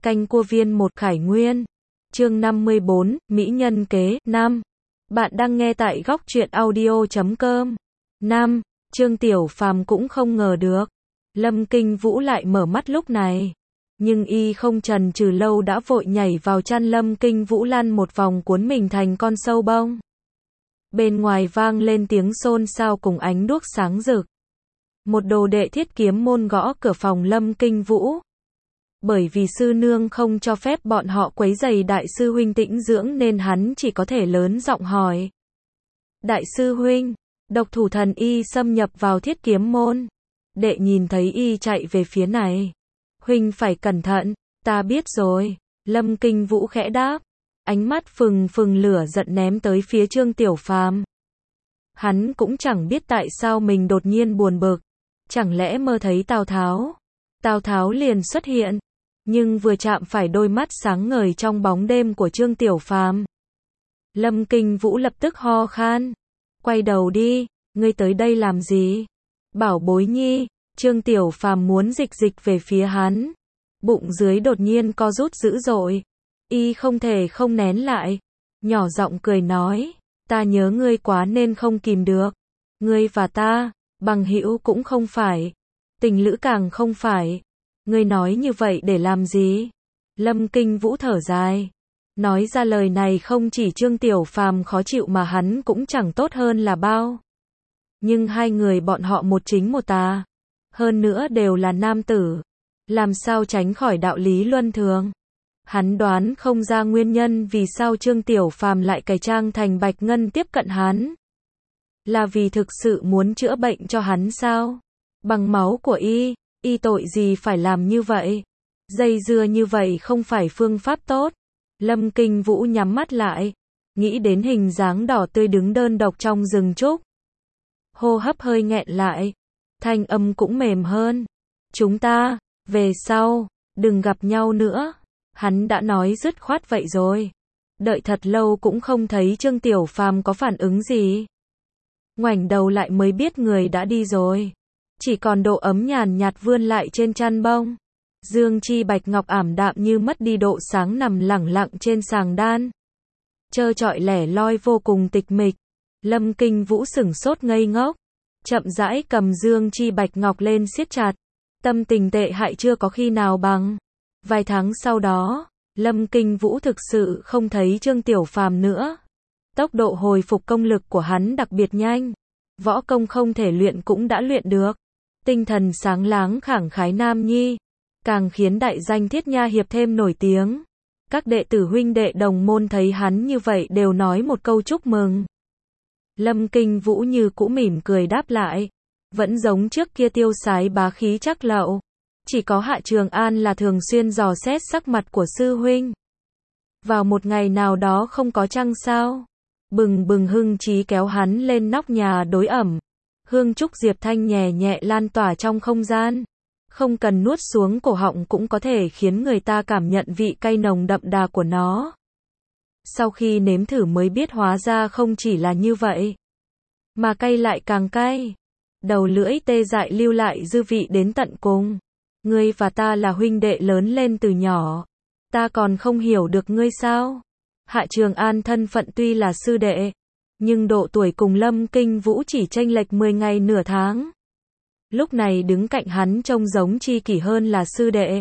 Canh cua viên một Khải Nguyên. Chương 54, Mỹ nhân kế, 5. Bạn đang nghe tại góc truyện audio.com. 5. Trương Tiểu Phàm cũng không ngờ được. Lâm Kinh Vũ lại mở mắt lúc này. Nhưng y không chần chừ lâu đã vội nhảy vào chăn Lâm Kinh Vũ lăn một vòng cuốn mình thành con sâu bông. Bên ngoài vang lên tiếng xôn xao cùng ánh đuốc sáng rực. Một đồ đệ Thiết Kiếm môn gõ cửa phòng Lâm Kinh Vũ. Bởi vì sư nương không cho phép bọn họ quấy rầy đại sư huynh tĩnh dưỡng nên hắn chỉ có thể lớn giọng hỏi. Đại sư huynh, độc thủ thần y xâm nhập vào Thiết Kiếm môn. Đệ nhìn thấy y chạy về phía này. Huynh phải cẩn thận, ta biết rồi. Lâm Kinh Vũ khẽ đáp. Ánh mắt phừng phừng lửa giận ném tới phía Trương Tiểu Phàm. Hắn cũng chẳng biết tại sao mình đột nhiên buồn bực. Chẳng lẽ mơ thấy Tào Tháo? Tào Tháo liền xuất hiện. Nhưng vừa chạm phải đôi mắt sáng ngời trong bóng đêm của Trương Tiểu Phàm. Lâm Kinh Vũ lập tức ho khan. Quay đầu đi, ngươi tới đây làm gì? Bảo bối nhi, Trương Tiểu Phàm muốn dịch về phía hắn. Bụng dưới đột nhiên co rút dữ dội. Y không thể không nén lại. Nhỏ giọng cười nói, ta nhớ ngươi quá nên không kìm được. Ngươi và ta, bằng hữu cũng không phải. Tình lữ càng không phải. Ngươi nói như vậy để làm gì? Lâm Kinh Vũ thở dài. Nói ra lời này không chỉ Trương Tiểu Phàm khó chịu mà hắn cũng chẳng tốt hơn là bao. Nhưng hai người bọn họ một chính một tà. Hơn nữa đều là nam tử. Làm sao tránh khỏi đạo lý luân thường? Hắn đoán không ra nguyên nhân vì sao Trương Tiểu Phàm lại cải trang thành Bạch Ngân tiếp cận hắn. Là vì thực sự muốn chữa bệnh cho hắn sao? Bằng máu của y tội gì phải làm như vậy? Dây dưa như vậy không phải phương pháp tốt. Lâm Kinh Vũ nhắm mắt lại, nghĩ đến hình dáng đỏ tươi đứng đơn độc trong rừng trúc. Hô hấp hơi nghẹn lại, thanh âm cũng mềm hơn. Chúng ta, về sau, đừng gặp nhau nữa. Hắn đã nói dứt khoát vậy rồi. Đợi thật lâu cũng không thấy Trương Tiểu Phàm có phản ứng gì. Ngoảnh đầu lại mới biết người đã đi rồi. Chỉ còn độ ấm nhàn nhạt vươn lại trên chăn bông. Dương chi bạch ngọc ảm đạm như mất đi độ sáng nằm lẳng lặng trên sàng đan. Trơ trọi lẻ loi vô cùng tịch mịch. Lâm Kinh Vũ sửng sốt ngây ngốc. Chậm rãi cầm dương chi bạch ngọc lên siết chặt. Tâm tình tệ hại chưa có khi nào bằng. Vài tháng sau đó, Lâm Kinh Vũ thực sự không thấy Trương Tiểu Phàm nữa. Tốc độ hồi phục công lực của hắn đặc biệt nhanh. Võ công không thể luyện cũng đã luyện được. Tinh thần sáng láng khẳng khái nam nhi. Càng khiến đại danh Thiết Nha Hiệp thêm nổi tiếng. Các đệ tử huynh đệ đồng môn thấy hắn như vậy đều nói một câu chúc mừng. Lâm Kinh Vũ như cũ mỉm cười đáp lại. Vẫn giống trước kia tiêu sái bá khí chắc lậu. Chỉ có Hạ Trường An là thường xuyên dò xét sắc mặt của sư huynh. Vào một ngày nào đó không có trăng sao. Bừng bừng hưng trí kéo hắn lên nóc nhà đối ẩm. Hương trúc diệp thanh nhẹ nhẹ lan tỏa trong không gian. Không cần nuốt xuống cổ họng cũng có thể khiến người ta cảm nhận vị cay nồng đậm đà của nó. Sau khi nếm thử mới biết hóa ra không chỉ là như vậy. Mà cay lại càng cay. Đầu lưỡi tê dại lưu lại dư vị đến tận cùng. Ngươi và ta là huynh đệ lớn lên từ nhỏ. Ta còn không hiểu được ngươi sao? Hạ Trường An thân phận tuy là sư đệ. Nhưng độ tuổi cùng Lâm Kinh Vũ chỉ chênh lệch 10 ngày nửa tháng. Lúc này đứng cạnh hắn trông giống tri kỷ hơn là sư đệ.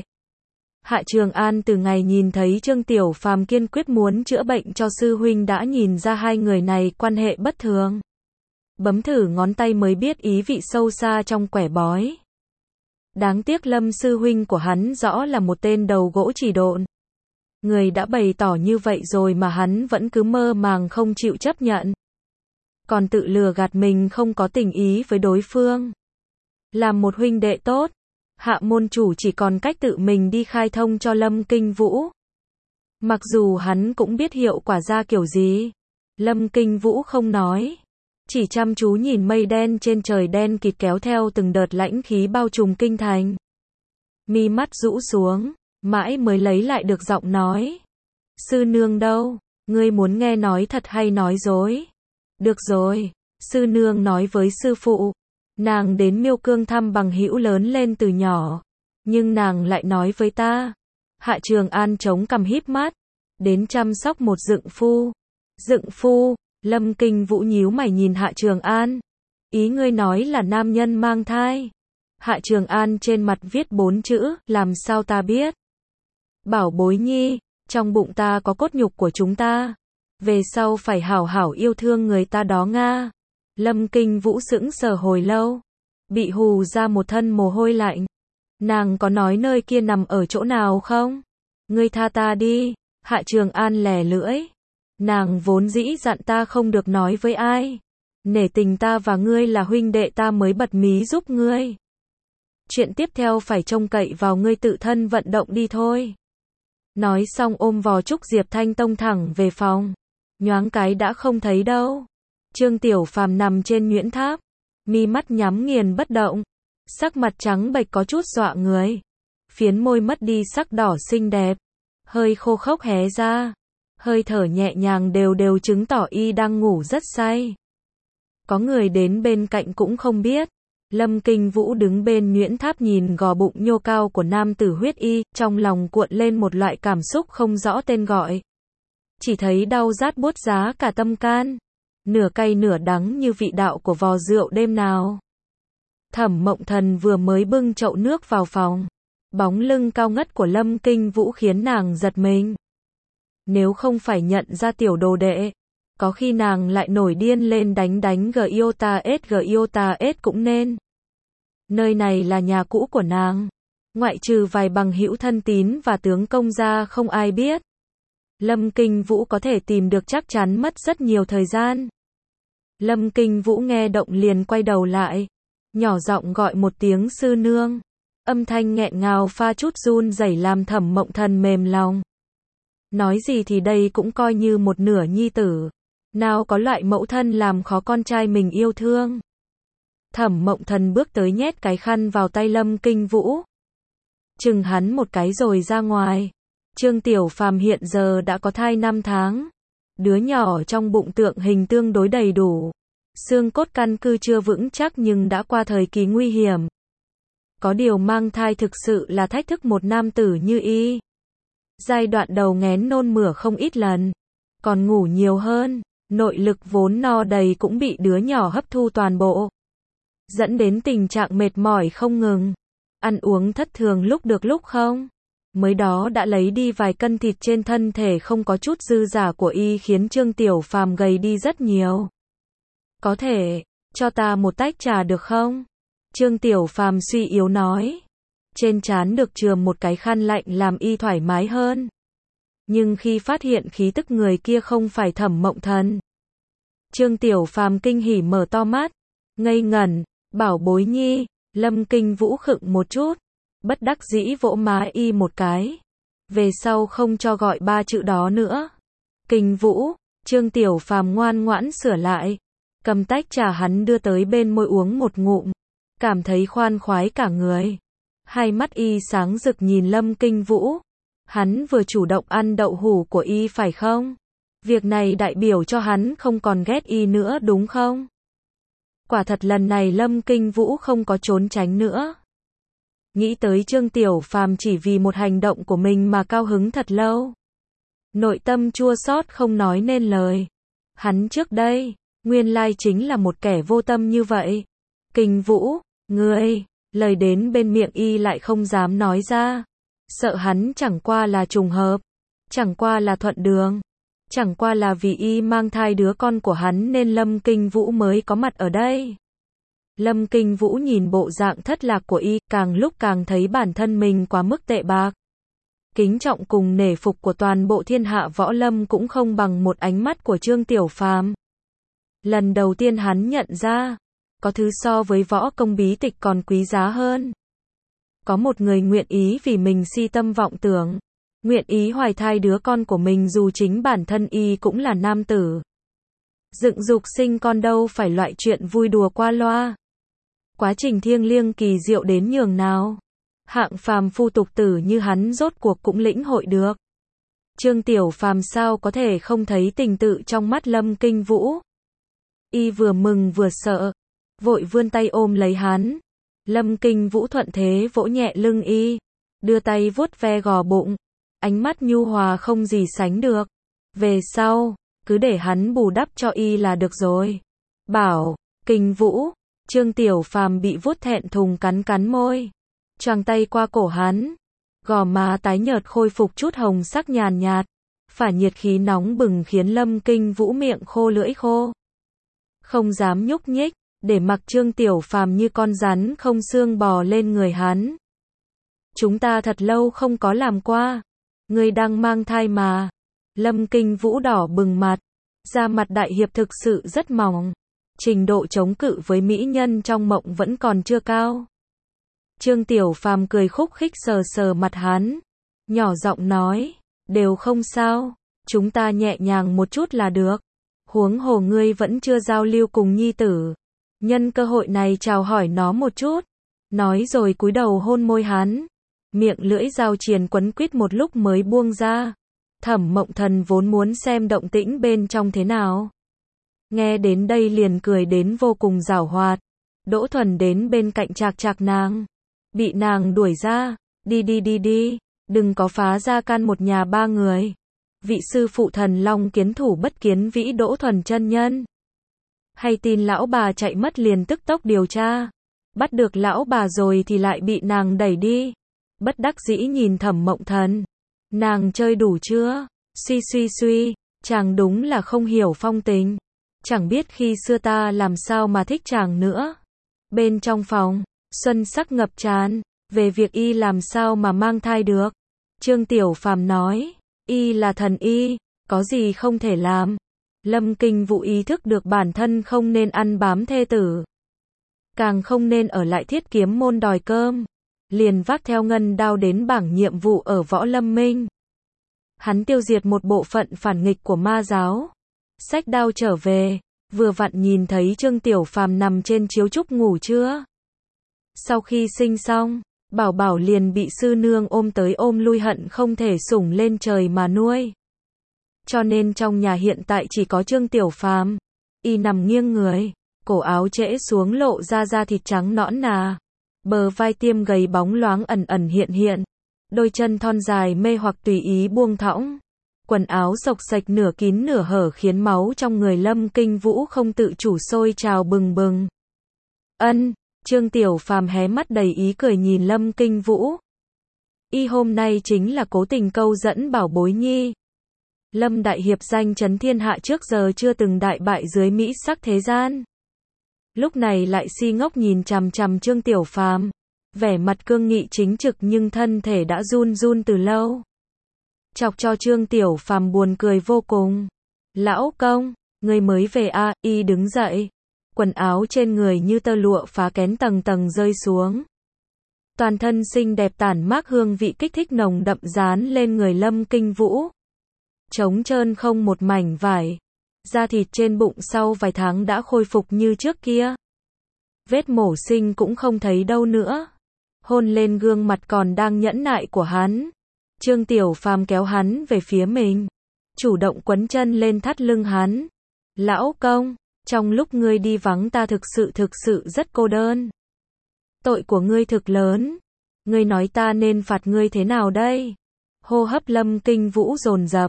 Hạ Trường An từ ngày nhìn thấy Trương Tiểu Phàm kiên quyết muốn chữa bệnh cho sư huynh đã nhìn ra hai người này quan hệ bất thường. Bấm thử ngón tay mới biết ý vị sâu xa trong quẻ bói. Đáng tiếc Lâm sư huynh của hắn rõ là một tên đầu gỗ chỉ độn. Người đã bày tỏ như vậy rồi mà hắn vẫn cứ mơ màng không chịu chấp nhận. Còn tự lừa gạt mình không có tình ý với đối phương. Làm một huynh đệ tốt, Hạ môn chủ chỉ còn cách tự mình đi khai thông cho Lâm Kinh Vũ. Mặc dù hắn cũng biết hiệu quả ra kiểu gì. Lâm Kinh Vũ không nói. Chỉ chăm chú nhìn mây đen trên trời đen kịt kéo theo từng đợt lãnh khí bao trùm kinh thành. Mi mắt rũ xuống, mãi mới lấy lại được giọng nói. Sư nương đâu? Ngươi muốn nghe nói thật hay nói dối? Được rồi, sư nương nói với sư phụ. Nàng đến Miêu Cương thăm bằng hữu lớn lên từ nhỏ. Nhưng nàng lại nói với ta. Hạ Trường An chống cằm híp mắt, đến chăm sóc một dượng phu. Dượng phu, Lâm Kinh Vũ nhíu mày nhìn Hạ Trường An. Ý ngươi nói là nam nhân mang thai. Hạ Trường An trên mặt viết 4 chữ, làm sao ta biết. Bảo bối nhi, trong bụng ta có cốt nhục của chúng ta. Về sau phải hảo hảo yêu thương người ta đó nga. Lâm Kinh Vũ sững sờ hồi lâu, bị hù ra một thân mồ hôi lạnh. Nàng có nói nơi kia nằm ở chỗ nào không? Ngươi tha ta đi. Hạ Trường An lè lưỡi. Nàng vốn dĩ dặn ta không được nói với ai. Nể tình ta và ngươi là huynh đệ ta mới bật mí giúp ngươi. Chuyện tiếp theo phải trông cậy vào ngươi tự thân vận động đi thôi. Nói xong ôm vò trúc Diệp Thanh Tông thẳng về phòng. Nhoáng cái đã không thấy đâu. Trương Tiểu Phàm nằm trên nhuyễn tháp, mi mắt nhắm nghiền bất động, sắc mặt trắng bệch có chút dọa người. Phiến môi mất đi sắc đỏ xinh đẹp, hơi khô khốc hé ra, hơi thở nhẹ nhàng đều đều chứng tỏ y đang ngủ rất say. Có người đến bên cạnh cũng không biết. Lâm Kinh Vũ đứng bên nhuyễn tháp nhìn gò bụng nhô cao của nam tử huyết y, trong lòng cuộn lên một loại cảm xúc không rõ tên gọi. Chỉ thấy đau rát buốt giá cả tâm can, nửa cay nửa đắng như vị đạo của vò rượu đêm nào. Thẩm Mộng Thần vừa mới bưng chậu nước vào phòng, bóng lưng cao ngất của Lâm Kinh Vũ khiến nàng giật mình. Nếu không phải nhận ra tiểu đồ đệ, có khi nàng lại nổi điên lên đánh Giota S cũng nên. Nơi này là nhà cũ của nàng, ngoại trừ vài bằng hữu thân tín và tướng công ra không ai biết. Lâm Kinh Vũ có thể tìm được chắc chắn mất rất nhiều thời gian. Lâm Kinh Vũ nghe động liền quay đầu lại, nhỏ giọng gọi một tiếng sư nương. Âm thanh nghẹn ngào pha chút run rẩy làm Thẩm Mộng Thần mềm lòng. Nói gì thì đây cũng coi như một nửa nhi tử. Nào có loại mẫu thân làm khó con trai mình yêu thương. Thẩm Mộng Thần bước tới nhét cái khăn vào tay Lâm Kinh Vũ. Chừng hắn một cái rồi ra ngoài. Trương Tiểu Phàm hiện giờ đã có thai 5 tháng. Đứa nhỏ trong bụng tượng hình tương đối đầy đủ. Xương cốt căn cư chưa vững chắc nhưng đã qua thời kỳ nguy hiểm. Có điều mang thai thực sự là thách thức một nam tử như y. Giai đoạn đầu nghén nôn mửa không ít lần, còn ngủ nhiều hơn, nội lực vốn no đầy cũng bị đứa nhỏ hấp thu toàn bộ, dẫn đến tình trạng mệt mỏi không ngừng, ăn uống thất thường lúc được lúc không. Mới đó đã lấy đi vài cân thịt trên thân thể không có chút dư giả của y khiến Trương Tiểu Phàm gầy đi rất nhiều. Có thể, cho ta một tách trà được không? Trương Tiểu Phàm suy yếu nói. Trên trán được chườm một cái khăn lạnh làm y thoải mái hơn. Nhưng khi phát hiện khí tức người kia không phải Thẩm Mộng Thần, Trương Tiểu Phàm kinh hỉ mở to mắt, ngây ngẩn, bảo bối nhi. Lâm Kinh Vũ khựng một chút, bất đắc dĩ vỗ má y một cái. Về sau không cho gọi 3 chữ đó nữa. Kinh Vũ. Trương Tiểu Phàm ngoan ngoãn sửa lại, cầm tách trà hắn đưa tới bên môi uống một ngụm, cảm thấy khoan khoái cả người. Hai mắt y sáng rực nhìn Lâm Kinh Vũ. Hắn vừa chủ động ăn đậu hủ của y phải không? Việc này đại biểu cho hắn không còn ghét y nữa đúng không? Quả thật lần này Lâm Kinh Vũ không có trốn tránh nữa. Nghĩ tới Trương Tiểu Phàm chỉ vì một hành động của mình mà cao hứng thật lâu. Nội tâm chua xót không nói nên lời. Hắn trước đây, nguyên lai chính là một kẻ vô tâm như vậy. Kinh Vũ, ngươi, lời đến bên miệng y lại không dám nói ra. Sợ hắn chẳng qua là trùng hợp, chẳng qua là thuận đường, chẳng qua là vì y mang thai đứa con của hắn nên Lâm Kinh Vũ mới có mặt ở đây. Lâm Kinh Vũ nhìn bộ dạng thất lạc của y, càng lúc càng thấy bản thân mình quá mức tệ bạc. Kính trọng cùng nể phục của toàn bộ thiên hạ võ lâm cũng không bằng một ánh mắt của Trương Tiểu Phàm. Lần đầu tiên hắn nhận ra, có thứ so với võ công bí tịch còn quý giá hơn. Có một người nguyện ý vì mình si tâm vọng tưởng, nguyện ý hoài thai đứa con của mình dù chính bản thân y cũng là nam tử. Dựng dục sinh con đâu phải loại chuyện vui đùa qua loa. Quá trình thiêng liêng kỳ diệu đến nhường nào. Hạng phàm phu tục tử như hắn rốt cuộc cũng lĩnh hội được. Trương Tiểu Phàm sao có thể không thấy tình tự trong mắt Lâm Kinh Vũ. Y vừa mừng vừa sợ, vội vươn tay ôm lấy hắn. Lâm Kinh Vũ thuận thế vỗ nhẹ lưng y, đưa tay vuốt ve gò bụng, ánh mắt nhu hòa không gì sánh được. Về sau, cứ để hắn bù đắp cho y là được rồi. Bảo, Kinh Vũ, Trương Tiểu Phàm bị vuốt thẹn thùng cắn cắn môi. Choàng tay qua cổ hắn. Gò má tái nhợt khôi phục chút hồng sắc nhàn nhạt. Phả nhiệt khí nóng bừng khiến Lâm Kinh Vũ miệng khô lưỡi khô. Không dám nhúc nhích, để mặc Trương Tiểu Phàm như con rắn không xương bò lên người hắn. Chúng ta thật lâu không có làm qua. Ngươi đang mang thai mà. Lâm Kinh Vũ đỏ bừng mặt. Da mặt đại hiệp thực sự rất mỏng. Trình độ chống cự với mỹ nhân trong mộng vẫn còn chưa cao. Trương Tiểu Phàm cười khúc khích sờ sờ mặt hắn. Nhỏ giọng nói, đều không sao. Chúng ta nhẹ nhàng một chút là được. Huống hồ ngươi vẫn chưa giao lưu cùng nhi tử. Nhân cơ hội này chào hỏi nó một chút. Nói rồi cúi đầu hôn môi hắn. Miệng lưỡi dao triền quấn quýt một lúc mới buông ra. Thẩm Mộng Thần vốn muốn xem động tĩnh bên trong thế nào. Nghe đến đây liền cười đến vô cùng giảo hoạt. Đỗ Thuần đến bên cạnh chạc chạc nàng. Bị nàng đuổi ra. Đi. Đừng có phá ra can một nhà ba người. Vị sư phụ Thần Long kiến thủ bất kiến vĩ Đỗ Thuần chân nhân. Hay tin lão bà chạy mất liền tức tốc điều tra. Bắt được lão bà rồi thì lại bị nàng đẩy đi. Bất đắc dĩ nhìn Thẩm Mộng Thần. Nàng chơi đủ chưa? Suy, chàng đúng là không hiểu phong tình. Chẳng biết khi xưa ta làm sao mà thích chàng nữa. Bên trong phòng, xuân sắc ngập tràn. Về việc y làm sao mà mang thai được. Trương Tiểu Phàm nói, y là thần y, có gì không thể làm. Lâm Kinh Vũ ý thức được bản thân không nên ăn bám thê tử. Càng không nên ở lại Thiết Kiếm môn đòi cơm. Liền vác theo ngân đao đến bảng nhiệm vụ ở Võ Lâm Minh. Hắn tiêu diệt một bộ phận phản nghịch của ma giáo. Xách đao trở về, vừa vặn nhìn thấy Trương Tiểu Phàm nằm trên chiếu trúc ngủ trưa. Sau khi sinh xong, Bảo Bảo liền bị sư nương ôm tới ôm lui hận không thể sủng lên trời mà nuôi. Cho nên trong nhà hiện tại chỉ có Trương Tiểu Phàm. Y nằm nghiêng người, cổ áo trễ xuống lộ ra da thịt trắng nõn nà. Bờ vai tiêm gầy bóng loáng ẩn ẩn hiện. Đôi chân thon dài mê hoặc tùy ý buông thõng. Quần áo xộc xệch nửa kín nửa hở khiến máu trong người Lâm Kinh Vũ không tự chủ sôi trào bừng bừng. Trương Tiểu Phàm hé mắt đầy ý cười nhìn Lâm Kinh Vũ. Y hôm nay chính là cố tình câu dẫn Bảo Bối nhi. Lâm đại hiệp danh chấn thiên hạ trước giờ chưa từng đại bại dưới mỹ sắc thế gian. Lúc này lại si ngốc nhìn chằm chằm Trương Tiểu Phàm, vẻ mặt cương nghị chính trực nhưng thân thể đã run run từ lâu. Chọc cho Trương Tiểu Phàm buồn cười vô cùng. Lão công, ngươi mới về à? Y đứng dậy. Quần áo trên người như tơ lụa phá kén tầng tầng rơi xuống. Toàn thân xinh đẹp tản mát hương vị kích thích nồng đậm dán lên người Lâm Kinh Vũ. Trống trơn không một mảnh vải. Da thịt trên bụng sau vài tháng đã khôi phục như trước kia. Vết mổ sinh cũng không thấy đâu nữa. Hôn lên gương mặt còn đang nhẫn nại của hắn. Trương Tiểu Phàm kéo hắn về phía mình. Chủ động quấn chân lên thắt lưng hắn. Lão công, trong lúc ngươi đi vắng ta thực sự rất cô đơn. Tội của ngươi thực lớn. Ngươi nói ta nên phạt ngươi thế nào đây? Hô hấp Lâm Kinh Vũ dồn dập.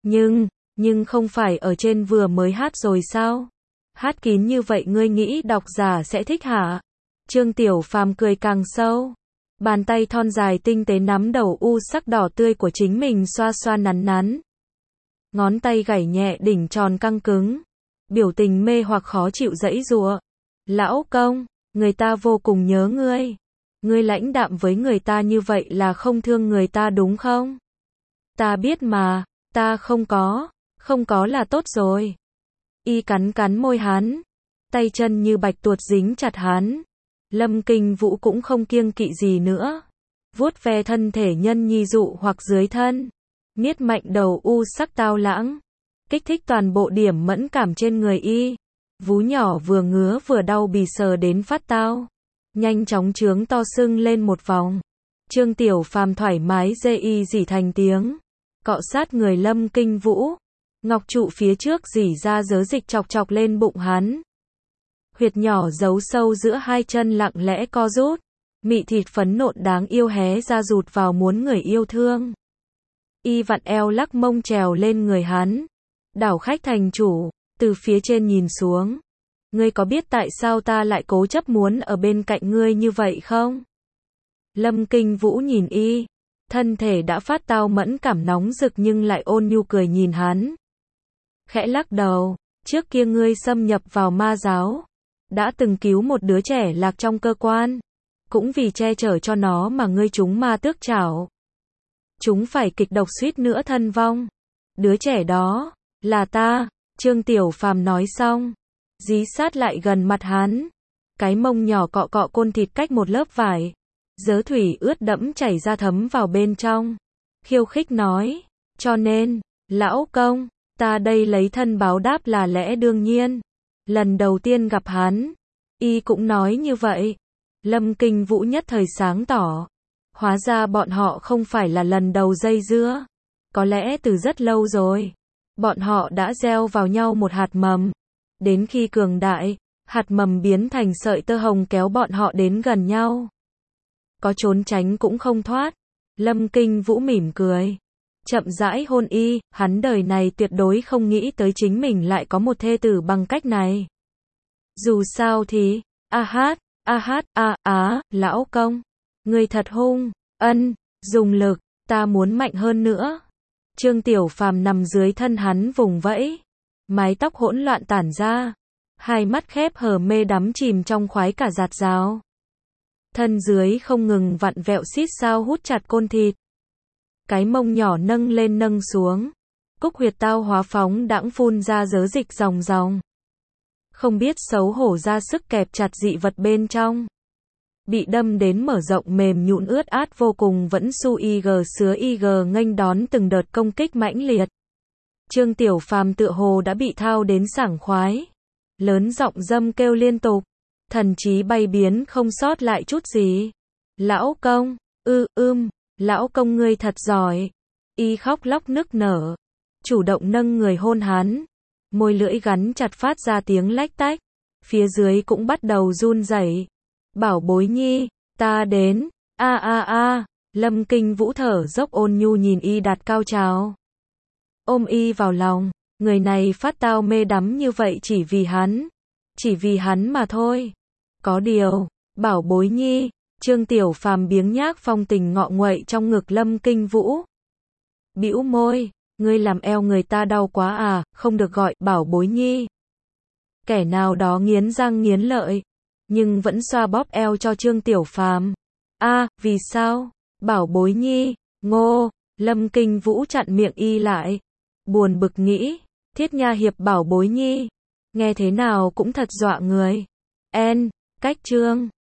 Nhưng không phải ở trên vừa mới hát rồi sao? Hát kín như vậy ngươi nghĩ độc giả sẽ thích hả? Trương Tiểu Phàm cười càng sâu. Bàn tay thon dài tinh tế nắm đầu u sắc đỏ tươi của chính mình xoa xoa nắn nắn. Ngón tay gảy nhẹ đỉnh tròn căng cứng. Biểu tình mê hoặc khó chịu giãy giụa. Lão công, người ta vô cùng nhớ ngươi. Ngươi lãnh đạm với người ta như vậy là không thương người ta đúng không? Ta biết mà, ta không có là tốt rồi. Y cắn môi hắn. Tay chân như bạch tuộc dính chặt hắn. Lâm Kinh Vũ cũng không kiêng kỵ gì nữa. Vuốt ve thân thể nhân nhi dụ hoặc dưới thân. Miết mạnh đầu u sắc tao lãng. Kích thích toàn bộ điểm mẫn cảm trên người y. Vú nhỏ vừa ngứa vừa đau bì sờ đến phát tao. Nhanh chóng trướng to sưng lên một vòng. Trương Tiểu Phàm thoải mái dê y rỉ thành tiếng. Cọ sát người Lâm Kinh Vũ. Ngọc trụ phía trước rỉ ra dớ dịch chọc lên bụng hắn. Huyệt nhỏ giấu sâu giữa hai chân lặng lẽ co rút. Mị thịt phấn nộn đáng yêu hé ra rụt vào muốn người yêu thương. Y vặn eo lắc mông trèo lên người hắn. Đảo khách thành chủ, từ phía trên nhìn xuống. Ngươi có biết tại sao ta lại cố chấp muốn ở bên cạnh ngươi như vậy không? Lâm Kinh Vũ nhìn Y, thân thể đã phát tao mẫn cảm nóng rực nhưng lại ôn nhu cười nhìn hắn. Khẽ lắc đầu, trước kia ngươi xâm nhập vào ma giáo, đã từng cứu một đứa trẻ lạc trong cơ quan, cũng vì che chở cho nó mà ngươi trúng ma tước trảo. Chúng phải kịch độc suýt nữa thân vong. Đứa trẻ đó, là ta, Trương Tiểu Phàm nói xong, dí sát lại gần mặt hắn. Cái mông nhỏ cọ cọ côn thịt cách một lớp vải. Dớ thủy ướt đẫm chảy ra thấm vào bên trong. Khiêu khích nói, cho nên, lão công, ta đây lấy thân báo đáp là lẽ đương nhiên. Lần đầu tiên gặp hắn, Y cũng nói như vậy. Lâm Kinh Vũ nhất thời sáng tỏ. Hóa ra bọn họ không phải là lần đầu dây dưa. Có lẽ từ rất lâu rồi. Bọn họ đã gieo vào nhau một hạt mầm. Đến khi cường đại, hạt mầm biến thành sợi tơ hồng kéo bọn họ đến gần nhau. Có trốn tránh cũng không thoát. Lâm Kinh Vũ mỉm cười. Chậm rãi hôn Y, hắn đời này tuyệt đối không nghĩ tới chính mình lại có một thê tử bằng cách này. Dù sao thì, lão công, ngươi thật hung, dùng lực, ta muốn mạnh hơn nữa. Trương Tiểu Phàm nằm dưới thân hắn vùng vẫy, mái tóc hỗn loạn tản ra, hai mắt khép hờ mê đắm chìm trong khoái cả giạt rào. Thân dưới không ngừng vặn vẹo xít sao hút chặt côn thịt. Cái mông nhỏ nâng lên nâng xuống, cúc huyệt tao hóa phóng đãng phun ra dớ dịch ròng ròng. Không biết xấu hổ ra sức kẹp chặt dị vật bên trong. Bị đâm đến mở rộng mềm nhũn ướt át vô cùng vẫn su ig sứa ig nghênh đón từng đợt công kích mãnh liệt. Trương Tiểu Phàm tựa hồ đã bị thao đến sảng khoái. Lớn giọng dâm kêu liên tục. Thần trí bay biến không sót lại chút gì. Lão công, lão công ngươi thật giỏi. Y khóc lóc nức nở. Chủ động nâng người hôn hắn. Môi lưỡi gắn chặt phát ra tiếng lách tách. Phía dưới cũng bắt đầu run rẩy. Bảo bối nhi, ta đến. Lâm Kinh Vũ thở dốc ôn nhu nhìn Y đạt cao trào. Ôm Y vào lòng. Người này phát tao mê đắm như vậy chỉ vì hắn mà thôi. Có điều, bảo bối nhi, Trương Tiểu Phàm biếng nhác phong tình ngọ nguậy trong ngực Lâm Kinh Vũ. Bĩu môi, ngươi làm eo người ta đau quá à, không được gọi bảo bối nhi. Kẻ nào đó nghiến răng nghiến lợi, nhưng vẫn xoa bóp eo cho Trương Tiểu Phàm. Vì sao? Bảo bối nhi, ngô, Lâm Kinh Vũ chặn miệng Y lại. Buồn bực nghĩ, Thiết Nha Hiệp bảo bối nhi. Nghe thế nào cũng thật dọa người. Cách chương